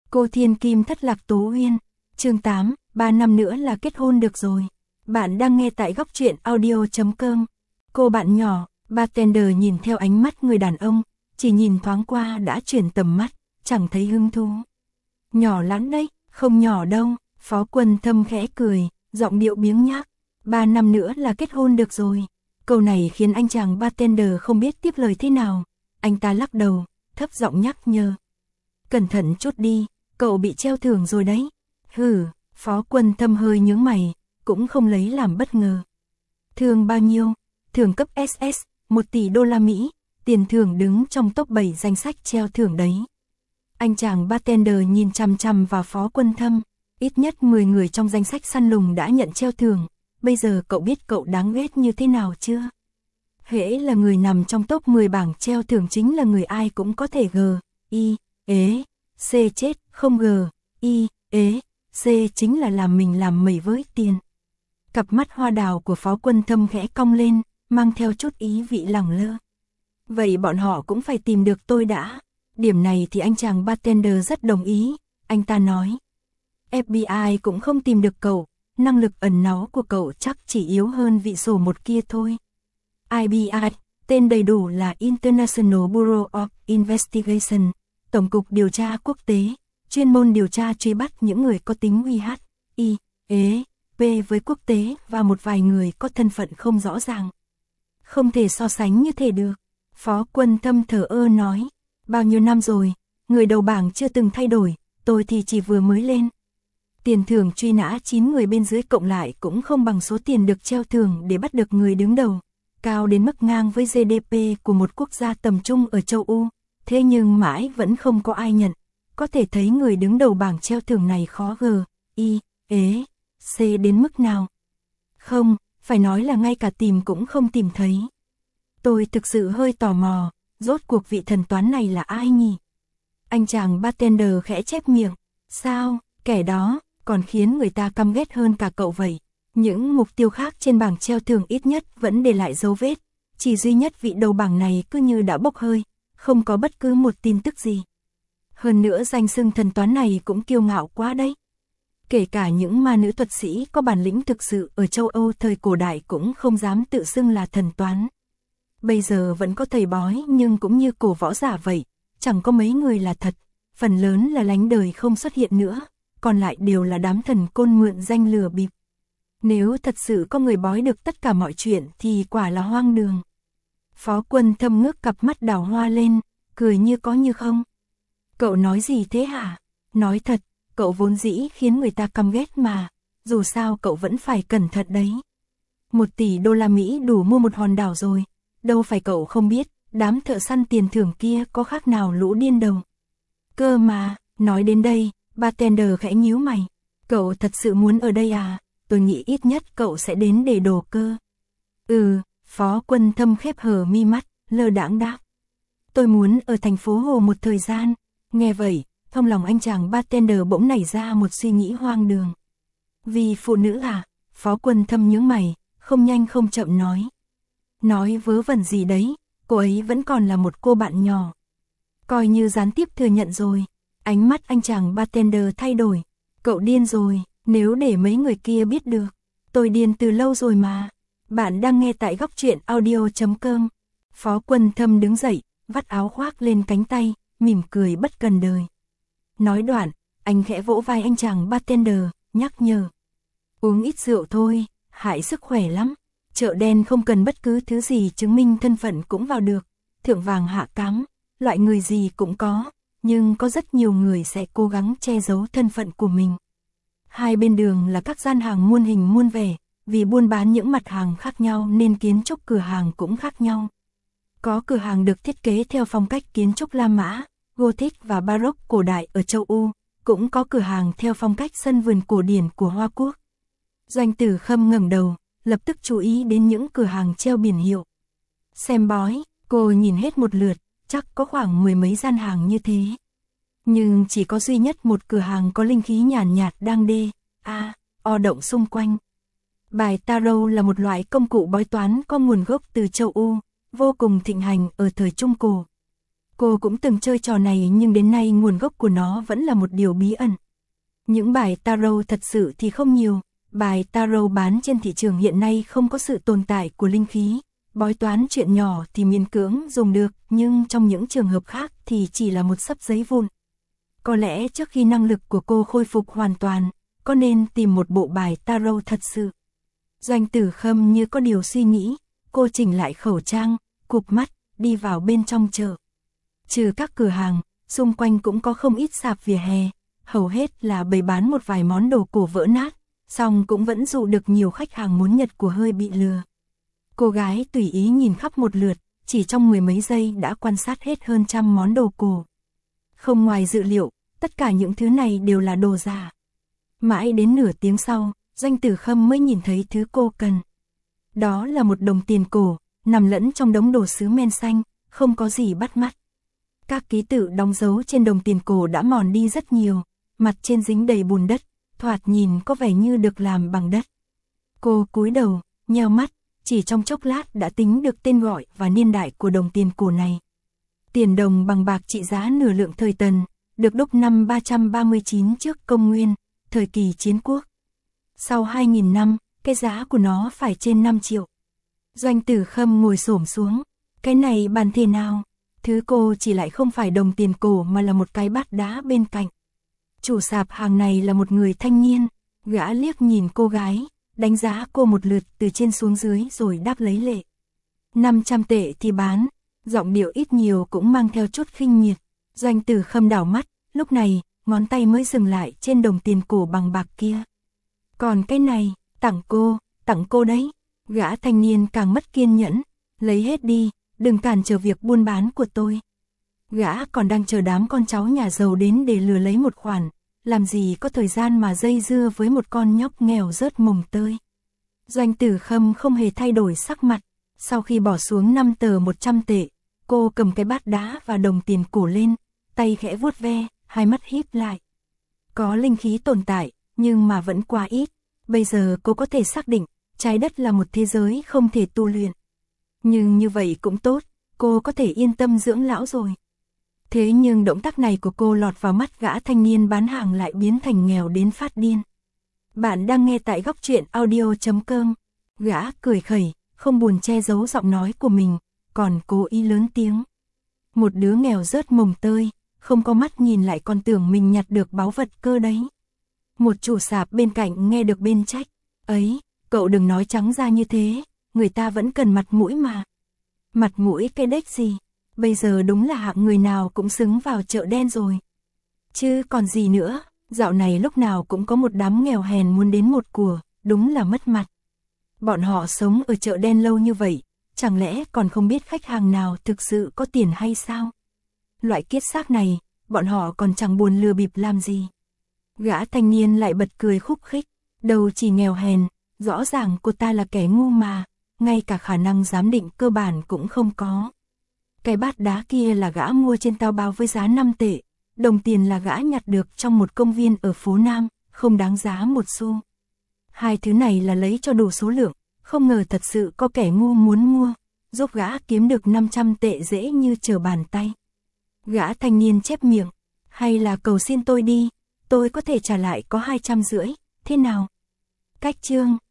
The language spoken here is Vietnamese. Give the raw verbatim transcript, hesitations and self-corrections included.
Cô Thiên Kim thất lạc Tố Uyên. Chương tám, ba năm nữa là kết hôn được rồi. Bạn đang nghe tại góc truyện audio chấm com. Cô bạn nhỏ, bartender nhìn theo ánh mắt người đàn ông, chỉ nhìn thoáng qua đã chuyển tầm mắt, chẳng thấy hứng thú. Nhỏ lắm đấy, không nhỏ đâu, Phó Quân Thâm khẽ cười, giọng điệu biếng nhác. Ba năm nữa là kết hôn được rồi. Câu này khiến anh chàng bartender không biết tiếp lời thế nào. Anh ta lắc đầu, thấp giọng nhắc nhở. Cẩn thận chút đi, cậu bị treo thưởng rồi đấy. Hừ, Phó Quân Thâm hơi nhướng mày, cũng không lấy làm bất ngờ. Thưởng bao nhiêu? Thưởng cấp ét ét, một tỷ đô la Mỹ, tiền thưởng đứng trong top bảy danh sách treo thưởng đấy. Anh chàng bartender nhìn chằm chằm vào Phó Quân Thâm, ít nhất mười người trong danh sách săn lùng đã nhận treo thưởng, bây giờ cậu biết cậu đáng ghét như thế nào chưa? Hễ là người nằm trong top mười bảng treo thưởng chính là người ai cũng có thể G, I, ế, C chết, không G, I, ế, C chính là làm mình làm mẩy với tiền. Cặp mắt hoa đào của Phó Quân Thâm khẽ cong lên, mang theo chút ý vị lẳng lơ. Vậy bọn họ cũng phải tìm được tôi đã. Điểm này thì anh chàng bartender rất đồng ý, anh ta nói. ép bê i cũng không tìm được cậu, năng lực ẩn náu của cậu chắc chỉ yếu hơn vị sổ một kia thôi. i bê i, tên đầy đủ là International Bureau of Investigation, Tổng cục Điều tra Quốc tế, chuyên môn điều tra truy bắt những người có tính uy hiếp, I, ế, P với quốc tế và một vài người có thân phận không rõ ràng. Không thể so sánh như thế được. Phó Quân Thâm thở ơ nói, bao nhiêu năm rồi, người đầu bảng chưa từng thay đổi, tôi thì chỉ vừa mới lên. Tiền thưởng truy nã chín người bên dưới cộng lại cũng không bằng số tiền được treo thưởng để bắt được người đứng đầu, cao đến mức ngang với giê đê pê của một quốc gia tầm trung ở châu Âu, thế nhưng mãi vẫn không có ai nhận. Có thể thấy người đứng đầu bảng treo thưởng này khó G, I, ế, C đến mức nào. Không, phải nói là ngay cả tìm cũng không tìm thấy. Tôi thực sự hơi tò mò, rốt cuộc vị thần toán này là ai nhỉ? Anh chàng bartender khẽ chép miệng, sao, kẻ đó, còn khiến người ta căm ghét hơn cả cậu vậy. Những mục tiêu khác trên bảng treo thưởng ít nhất vẫn để lại dấu vết, chỉ duy nhất vị đầu bảng này cứ như đã bốc hơi, không có bất cứ một tin tức gì. Hơn nữa danh xưng thần toán này cũng kiêu ngạo quá đấy. Kể cả những ma nữ thuật sĩ có bản lĩnh thực sự ở châu Âu thời cổ đại cũng không dám tự xưng là thần toán. Bây giờ vẫn có thầy bói nhưng cũng như cổ võ giả vậy, chẳng có mấy người là thật, phần lớn là lánh đời không xuất hiện nữa, còn lại đều là đám thần côn mượn danh lừa bịp. Nếu thật sự có người bói được tất cả mọi chuyện thì quả là hoang đường. Phó Quân Thâm ngước cặp mắt đào hoa lên, cười như có như không. Cậu nói gì thế hả? Nói thật, cậu vốn dĩ khiến người ta căm ghét mà, dù sao cậu vẫn phải cẩn thận đấy. Một tỷ đô la Mỹ đủ mua một hòn đảo rồi, đâu phải cậu không biết, đám thợ săn tiền thưởng kia có khác nào lũ điên đầu. Cơ mà, nói đến đây, bartender khẽ nhíu mày, cậu thật sự muốn ở đây à? Tôi nghĩ ít nhất cậu sẽ đến để đồ cơ. Ừ, Phó Quân Thâm khép hờ mi mắt, lơ đãng đáp. Tôi muốn ở thành phố Hồ một thời gian. Nghe vậy, trong lòng anh chàng bartender bỗng nảy ra một suy nghĩ hoang đường. Vì phụ nữ à? Phó Quân Thâm nhướng mày, không nhanh không chậm nói. Nói vớ vẩn gì đấy, cô ấy vẫn còn là một cô bạn nhỏ. Coi như gián tiếp thừa nhận rồi. Ánh mắt anh chàng bartender thay đổi. Cậu điên rồi, nếu để mấy người kia biết được. Tôi điên từ lâu rồi mà. Bạn đang nghe tại góc truyện audio chấm com. Phó Quân Thâm đứng dậy, vắt áo khoác lên cánh tay, mỉm cười bất cần đời. Nói đoạn, anh khẽ vỗ vai anh chàng bartender, nhắc nhở. Uống ít rượu thôi, hại sức khỏe lắm. Chợ đen không cần bất cứ thứ gì chứng minh thân phận cũng vào được. Thượng vàng hạ cám, loại người gì cũng có, nhưng có rất nhiều người sẽ cố gắng che giấu thân phận của mình. Hai bên đường là các gian hàng muôn hình muôn vẻ, vì buôn bán những mặt hàng khác nhau nên kiến trúc cửa hàng cũng khác nhau. Có cửa hàng được thiết kế theo phong cách kiến trúc La Mã, Gothic và Baroque cổ đại ở châu Âu, cũng có cửa hàng theo phong cách sân vườn cổ điển của Hoa Quốc. Doanh Tử Khâm ngẩng đầu, lập tức chú ý đến những cửa hàng treo biển hiệu. Xem bói, cô nhìn hết một lượt, chắc có khoảng mười mấy gian hàng như thế. Nhưng chỉ có duy nhất một cửa hàng có linh khí nhàn nhạt, nhạt đang đê, a, o động xung quanh. Bài tarot là một loại công cụ bói toán có nguồn gốc từ châu Âu, vô cùng thịnh hành ở thời Trung Cổ. Cô cũng từng chơi trò này nhưng đến nay nguồn gốc của nó vẫn là một điều bí ẩn. Những bài tarot thật sự thì không nhiều, bài tarot bán trên thị trường hiện nay không có sự tồn tại của linh khí, bói toán chuyện nhỏ thì miễn cưỡng dùng được, nhưng trong những trường hợp khác thì chỉ là một xấp giấy vụn. Có lẽ trước khi năng lực của cô khôi phục hoàn toàn, có nên tìm một bộ bài tarot thật sự. Doanh Tử Khâm như có điều suy nghĩ, cô chỉnh lại khẩu trang, cụp mắt, đi vào bên trong chợ. Trừ các cửa hàng, xung quanh cũng có không ít sạp vỉa hè, hầu hết là bày bán một vài món đồ cổ vỡ nát, song cũng vẫn dụ được nhiều khách hàng muốn nhặt của hơi bị lừa. Cô gái tùy ý nhìn khắp một lượt, chỉ trong mười mấy giây đã quan sát hết hơn trăm món đồ cổ. Không ngoài dự liệu, tất cả những thứ này đều là đồ giả. Mãi đến nửa tiếng sau, Doanh Tử Khâm mới nhìn thấy thứ cô cần. Đó là một đồng tiền cổ, nằm lẫn trong đống đồ sứ men xanh, không có gì bắt mắt. Các ký tự đóng dấu trên đồng tiền cổ đã mòn đi rất nhiều, mặt trên dính đầy bùn đất, thoạt nhìn có vẻ như được làm bằng đất. Cô cúi đầu, nheo mắt, chỉ trong chốc lát đã tính được tên gọi và niên đại của đồng tiền cổ này. Tiền đồng bằng bạc trị giá nửa lượng thời Tần, được đúc năm ba trăm ba mươi chín trước công nguyên, thời kỳ chiến quốc. Sau hai nghìn năm, cái giá của nó phải trên năm triệu. Doanh Tử Khâm ngồi xổm xuống, cái này bàn thế nào? Thứ cô chỉ lại không phải đồng tiền cổ mà là một cái bát đá bên cạnh. Chủ sạp hàng này là một người thanh niên, gã liếc nhìn cô gái, đánh giá cô một lượt từ trên xuống dưới rồi đáp lấy lệ. năm trăm tệ thì bán, giọng điệu ít nhiều cũng mang theo chút khinh miệt. Doanh Tử Khâm đảo mắt, lúc này, ngón tay mới dừng lại trên đồng tiền cổ bằng bạc kia. Còn cái này, tặng cô, tặng cô đấy. Gã thanh niên càng mất kiên nhẫn, lấy hết đi, đừng cản trở việc buôn bán của tôi. Gã còn đang chờ đám con cháu nhà giàu đến để lừa lấy một khoản, làm gì có thời gian mà dây dưa với một con nhóc nghèo rớt mồng tơi. Doanh Tử Khâm không hề thay đổi sắc mặt, sau khi bỏ xuống năm tờ một trăm tệ, cô cầm cái bát đá và đồng tiền cổ lên, tay khẽ vuốt ve, hai mắt híp lại. Có linh khí tồn tại, nhưng mà vẫn quá ít, bây giờ cô có thể xác định, trái đất là một thế giới không thể tu luyện. Nhưng như vậy cũng tốt, cô có thể yên tâm dưỡng lão rồi. Thế nhưng động tác này của cô lọt vào mắt gã thanh niên bán hàng lại biến thành nghèo đến phát điên. Bạn đang nghe tại góc truyện audio chấm com. Gã cười khẩy, không buồn che giấu giọng nói của mình, còn cố ý lớn tiếng. Một đứa nghèo rớt mồng tơi, không có mắt nhìn lại còn tưởng mình nhặt được báu vật cơ đấy. Một chủ sạp bên cạnh nghe được bên trách. Ấy, cậu đừng nói trắng ra như thế, người ta vẫn cần mặt mũi mà. Mặt mũi cái đếch gì, bây giờ đúng là hạng người nào cũng xứng vào chợ đen rồi. Chứ còn gì nữa, dạo này lúc nào cũng có một đám nghèo hèn muốn đến một của, đúng là mất mặt. Bọn họ sống ở chợ đen lâu như vậy, chẳng lẽ còn không biết khách hàng nào thực sự có tiền hay sao? Loại kiết xác này, bọn họ còn chẳng buồn lừa bịp làm gì. Gã thanh niên lại bật cười khúc khích, đầu chỉ nghèo hèn, rõ ràng cô ta là kẻ ngu mà, ngay cả khả năng giám định cơ bản cũng không có. Cái bát đá kia là gã mua trên tao bao với giá năm tệ, đồng tiền là gã nhặt được trong một công viên ở phố Nam, không đáng giá một xu. Hai thứ này là lấy cho đủ số lượng, không ngờ thật sự có kẻ ngu muốn mua, giúp gã kiếm được năm trăm tệ dễ như trở bàn tay. Gã thanh niên chép miệng, hay là cầu xin tôi đi, tôi có thể trả lại có hai trăm rưỡi, thế nào? Cách chương